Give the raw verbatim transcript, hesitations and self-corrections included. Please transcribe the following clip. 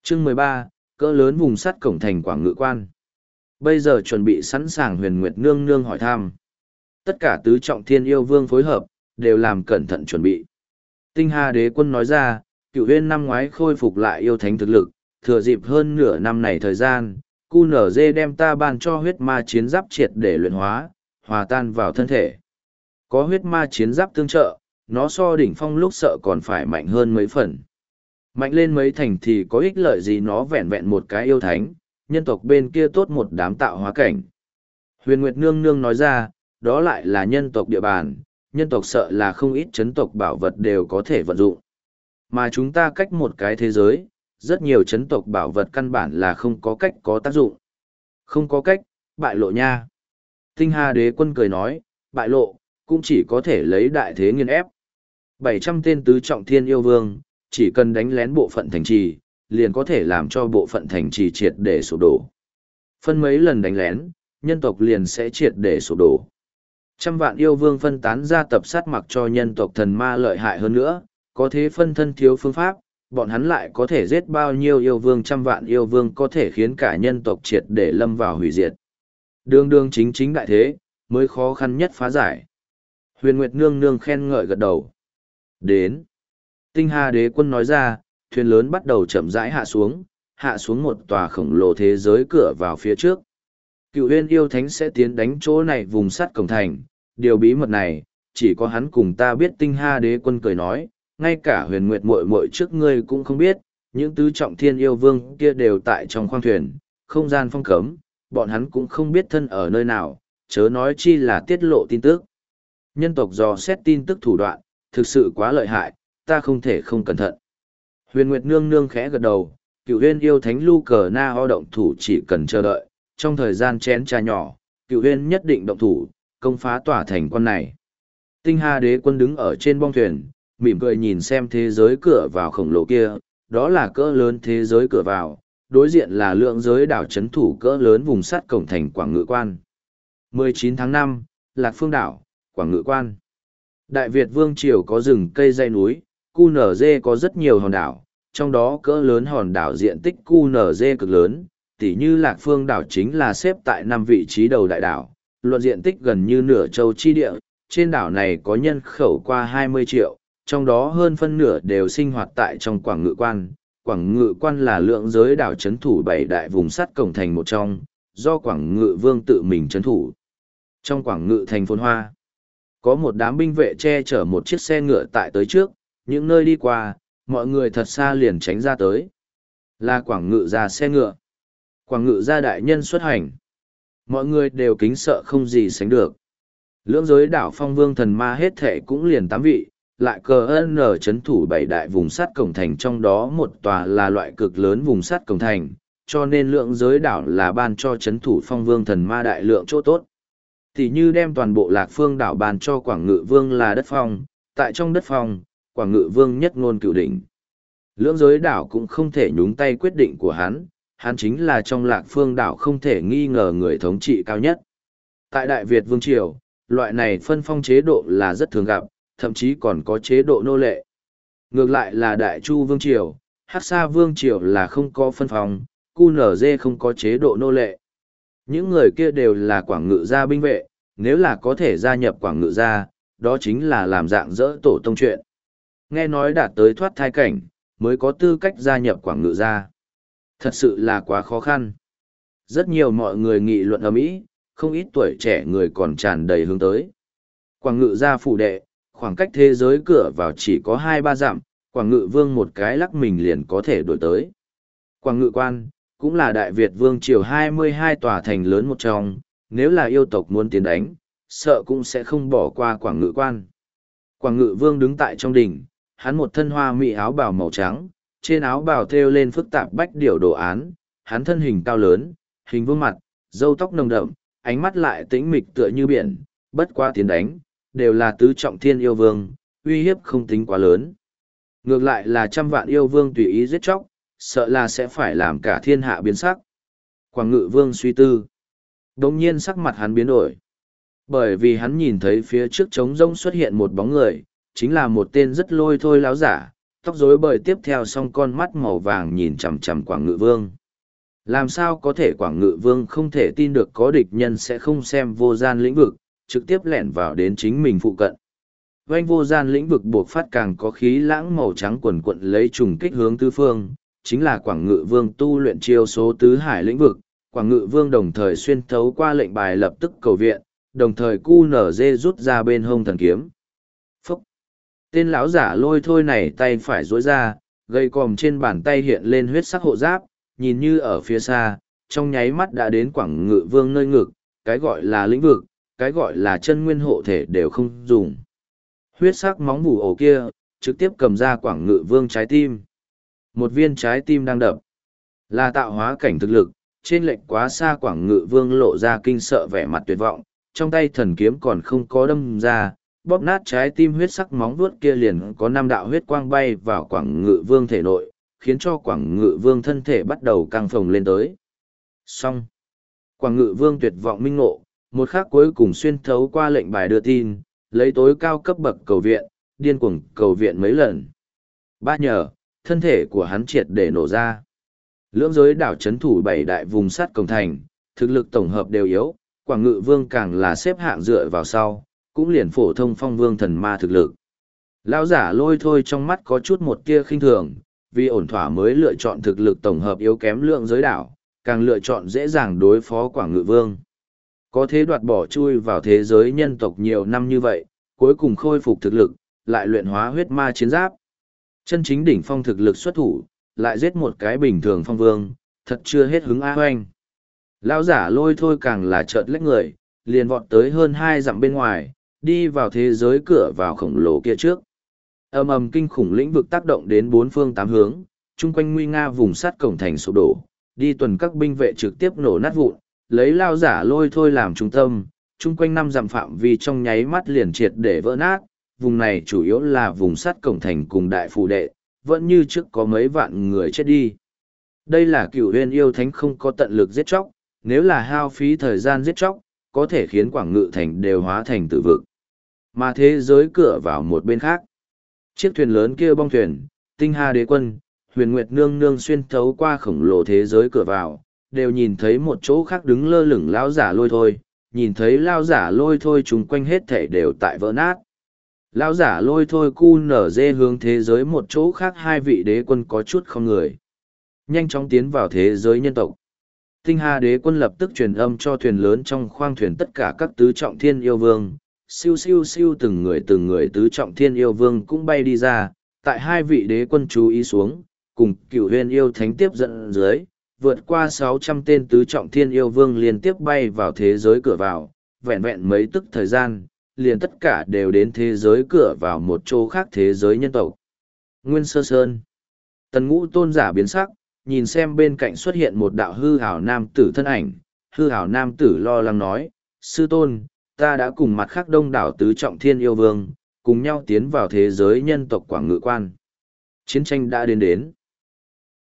Chương mười ba, cỡ lớn vùng sắt cổng thành Quảng Ngự Quan. Bây giờ chuẩn bị sẵn sàng. Huyền Nguyệt nương nương hỏi thăm. Tất cả tứ trọng thiên yêu vương phối hợp, đều làm cẩn thận chuẩn bị. Tinh Hà Đế Quân nói ra, Cửu Huyên năm ngoái khôi phục lại yêu thánh thực lực, thừa dịp hơn nửa năm này thời gian, cu nở dê đem ta ban cho huyết ma chiến giáp triệt để luyện hóa, hòa tan vào thân thể. Có huyết ma chiến giáp tương trợ, nó so đỉnh phong lúc sợ còn phải mạnh hơn mấy phần. Mạnh lên mấy thành thì có ích lợi gì, nó vẹn vẹn một cái yêu thánh, nhân tộc bên kia tốt một đám tạo hóa cảnh. Huyền Nguyệt nương nương nói ra, đó lại là nhân tộc địa bàn, nhân tộc sợ là không ít chấn tộc bảo vật đều có thể vận dụng. Mà chúng ta cách một cái thế giới, rất nhiều chấn tộc bảo vật căn bản là không có cách có tác dụng. Không có cách, bại lộ nha. Tinh Hà Đế Quân cười nói, bại lộ, cũng chỉ có thể lấy đại thế nghiên ép. bảy trăm tên tứ trọng thiên yêu vương, chỉ cần đánh lén bộ phận thành trì, liền có thể làm cho bộ phận thành trì triệt để sụp đổ. Phân mấy lần đánh lén, nhân tộc liền sẽ triệt để sụp đổ. Trăm vạn yêu vương phân tán ra tập sát mặc cho nhân tộc thần ma lợi hại hơn nữa, có thế phân thân thiếu phương pháp, bọn hắn lại có thể giết bao nhiêu yêu vương, trăm vạn yêu vương có thể khiến cả nhân tộc triệt để lâm vào hủy diệt. Đường đường chính chính đại thế, mới khó khăn nhất phá giải. Huyền Nguyệt nương nương khen ngợi gật đầu. Đến. Tinh Hà Đế Quân nói ra, thuyền lớn bắt đầu chậm rãi hạ xuống, hạ xuống một tòa khổng lồ thế giới cửa vào phía trước. Cựu Huyên yêu thánh sẽ tiến đánh chỗ này vùng sắt cổng thành, điều bí mật này, chỉ có hắn cùng ta biết. Tinh Hà Đế Quân cười nói, ngay cả Huyền Nguyệt muội muội trước ngươi cũng không biết, những tứ trọng thiên yêu vương kia đều tại trong khoang thuyền, không gian phong cấm, bọn hắn cũng không biết thân ở nơi nào, chớ nói chi là tiết lộ tin tức. Nhân tộc dò xét tin tức thủ đoạn, thực sự quá lợi hại, ta không thể không cẩn thận. Huyền Nguyệt nương nương khẽ gật đầu, Cựu Huyên yêu thánh Lu Cờ Na Ho động thủ chỉ cần chờ đợi, trong thời gian chén trà nhỏ, Cựu Huyên nhất định động thủ, công phá tỏa thành quan này. Tinh Hà Đế Quân đứng ở trên bong thuyền, mỉm cười nhìn xem thế giới cửa vào khổng lồ kia, đó là cỡ lớn thế giới cửa vào, đối diện là lượng giới đảo chấn thủ cỡ lớn vùng sắt cổng thành Quảng Ngự Quan. mười chín tháng năm, Lạc Phương đảo, Quảng Ngự Quan. Đại Việt Vương Triều có rừng cây dãy núi, cu nở dê có rất nhiều hòn đảo, trong đó cỡ lớn hòn đảo diện tích cu nở dê cực lớn, tỉ như Lạc Phương đảo chính là xếp tại năm vị trí đầu đại đảo, luận diện tích gần như nửa châu chi địa, trên đảo này có nhân khẩu qua hai mươi triệu, trong đó hơn phân nửa đều sinh hoạt tại trong Quảng Ngự Quan. Quảng Ngự Quan là lượng giới đảo chấn thủ bảy đại vùng sắt cổng thành một trong, do Quảng Ngự Vương tự mình chấn thủ. Trong Quảng Ngự thành phồn hoa, có một đám binh vệ che chở một chiếc xe ngựa tại tới trước, những nơi đi qua, mọi người thật xa liền tránh ra tới. Là Quảng Ngự ra xe ngựa. Quảng Ngự ra đại nhân xuất hành. Mọi người đều kính sợ không gì sánh được. Lưỡng giới đảo phong vương thần ma hết thệ cũng liền tám vị, lại cờ ân ở chấn thủ bảy đại vùng sắt cổng thành, trong đó một tòa là loại cực lớn vùng sắt cổng thành, cho nên lượng giới đảo là ban cho chấn thủ phong vương thần ma đại lượng chỗ tốt. Thì như đem toàn bộ Lạc Phương đảo ban cho Quảng Ngự Vương là đất phong, tại trong đất phong, Quảng Ngự Vương nhất ngôn cửu đỉnh. Lưỡng giới đảo cũng không thể nhúng tay quyết định của hắn, hắn chính là trong Lạc Phương đảo không thể nghi ngờ người thống trị cao nhất. Tại Đại Việt Vương Triều, loại này phân phong chế độ là rất thường gặp, thậm chí còn có chế độ nô lệ. Ngược lại là Đại Chu Vương Triều, Hắc Sa Vương Triều là không có phân phong, cu nở dê không có chế độ nô lệ. Những người kia đều là Quảng Ngự gia binh vệ, nếu là có thể gia nhập Quảng Ngự gia, đó chính là làm dạng dỡ tổ tông chuyện. Nghe nói đạt tới thoát thai cảnh, mới có tư cách gia nhập Quảng Ngự gia. Thật sự là quá khó khăn. Rất nhiều mọi người nghị luận ầm ĩ, không ít tuổi trẻ người còn tràn đầy hướng tới. Quảng Ngự gia phủ đệ, khoảng cách thế giới cửa vào chỉ có hai ba dặm, Quảng Ngự Vương một cái lắc mình liền có thể đổi tới. Quảng Ngự Quan, cũng là Đại Việt Vương Triều hai mươi hai tòa thành lớn một trong, nếu là yêu tộc muốn tiến đánh, sợ cũng sẽ không bỏ qua Quảng Ngự Quan. Quảng Ngự Vương đứng tại trong đỉnh, hắn một thân hoa mỹ áo bào màu trắng, trên áo bào thêu lên phức tạp bách điểu đồ án, hắn thân hình cao lớn, hình vuông mặt, râu tóc nồng đậm, ánh mắt lại tĩnh mịch tựa như biển, bất qua tiến đánh, đều là tứ trọng thiên yêu vương, uy hiếp không tính quá lớn. Ngược lại là trăm vạn yêu vương tùy ý giết chóc, sợ là sẽ phải làm cả thiên hạ biến sắc. Quảng Ngự Vương suy tư. Đồng nhiên sắc mặt hắn biến đổi. Bởi vì hắn nhìn thấy phía trước trống rông xuất hiện một bóng người, chính là một tên rất lôi thôi láo giả, tóc rối bời tiếp theo song con mắt màu vàng nhìn chằm chằm Quảng Ngự Vương. Làm sao có thể Quảng Ngự Vương không thể tin được có địch nhân sẽ không xem vô gian lĩnh vực, trực tiếp lẻn vào đến chính mình phụ cận. Oanh vô gian lĩnh vực buộc phát càng có khí lãng màu trắng quần quận lấy trùng kích hướng tứ phương, chính là Quảng Ngự Vương tu luyện chiêu số tứ hải lĩnh vực. Quảng Ngự Vương đồng thời xuyên thấu qua lệnh bài lập tức cầu viện, đồng thời cu nở dê rút ra bên hông thần kiếm. Phúc! Tên lão giả lôi thôi này tay phải duỗi ra, gây còm trên bàn tay hiện lên huyết sắc hộ giáp, nhìn như ở phía xa, trong nháy mắt đã đến Quảng Ngự Vương nơi ngực, cái gọi là lĩnh vực, cái gọi là chân nguyên hộ thể đều không dùng. Huyết sắc móng vù ổ kia, trực tiếp cầm ra Quảng Ngự Vương trái tim. Một viên trái tim đang đập. Là tạo hóa cảnh thực lực, trên lệnh quá xa Quảng Ngự Vương lộ ra kinh sợ vẻ mặt tuyệt vọng, trong tay thần kiếm còn không có đâm ra, bóp nát trái tim huyết sắc móng vuốt kia liền có năm đạo huyết quang bay vào Quảng Ngự Vương thể nội, khiến cho Quảng Ngự Vương thân thể bắt đầu căng phồng lên tới. Xong. Quảng Ngự Vương tuyệt vọng minh ngộ, một khắc cuối cùng xuyên thấu qua lệnh bài đưa tin, lấy tối cao cấp bậc cầu viện, điên cuồng cầu viện mấy lần. Ba nhờ, thân thể của hắn triệt để nổ ra. Lưỡng giới đảo chấn thủ bảy đại vùng sắt cổng thành, thực lực tổng hợp đều yếu, Quảng Ngự Vương càng là xếp hạng dựa vào sau, cũng liền phổ thông phong vương thần ma thực lực. Lão giả lôi thôi trong mắt có chút một tia khinh thường, vì ổn thỏa mới lựa chọn thực lực tổng hợp yếu kém lượng giới đảo, càng lựa chọn dễ dàng đối phó Quảng Ngự Vương. Có thế đoạt bỏ chui vào thế giới nhân tộc nhiều năm như vậy, cuối cùng khôi phục thực lực, lại luyện hóa huyết ma chiến giáp. Chân chính đỉnh phong thực lực xuất thủ, lại giết một cái bình thường phong vương, thật chưa hết hứng á hoanh. Lão giả lôi thôi càng là chợt lách người, liền vọt tới hơn hai dặm bên ngoài, đi vào thế giới cửa vào khổng lồ kia trước. Ầm ầm kinh khủng lĩnh vực tác động đến bốn phương tám hướng, chung quanh nguy nga vùng sắt cổng thành sụp đổ, đi tuần các binh vệ trực tiếp nổ nát vụn, lấy lão giả lôi thôi làm trung tâm, chung quanh năm dặm phạm vi trong nháy mắt liền triệt để vỡ nát. Vùng này chủ yếu là vùng sắt cổng thành cùng đại phủ đệ, vẫn như trước có mấy vạn người chết đi. Đây là Cửu Huyền yêu thánh không có tận lực giết chóc, nếu là hao phí thời gian giết chóc, có thể khiến Quảng Ngự thành đều hóa thành tử vực. Mà thế giới cửa vào một bên khác. Chiếc thuyền lớn kia bong thuyền, Tinh Hà Đế Quân, Huyền Nguyệt Nương Nương xuyên thấu qua khổng lồ thế giới cửa vào, đều nhìn thấy một chỗ khác đứng lơ lửng lão giả lôi thôi, nhìn thấy lão giả lôi thôi chung quanh hết thảy đều tại vỡ nát. Lão giả lôi thôi cu nở dê hướng thế giới một chỗ khác, hai vị đế quân có chút không người. Nhanh chóng tiến vào thế giới nhân tộc. Tinh Hà Đế Quân lập tức truyền âm cho thuyền lớn trong khoang thuyền tất cả các tứ trọng thiên yêu vương. Siêu siêu siêu từng người từng người tứ trọng thiên yêu vương cũng bay đi ra, tại hai vị đế quân chú ý xuống, cùng Cửu Huyền yêu thánh tiếp dẫn dưới, vượt qua sáu trăm tên tứ trọng thiên yêu vương liên tiếp bay vào thế giới cửa vào, vẹn vẹn mấy tức thời gian, liền tất cả đều đến thế giới cửa vào một chỗ khác thế giới nhân tộc. Nguyên Sơ Sơn. Tần Ngũ tôn giả biến sắc, nhìn xem bên cạnh xuất hiện một đạo hư hảo nam tử thân ảnh, hư hảo nam tử lo lắng nói, sư tôn, ta đã cùng mặt khác đông đảo tứ trọng thiên yêu vương, cùng nhau tiến vào thế giới nhân tộc Quảng Ngự quan. Chiến tranh đã đến đến.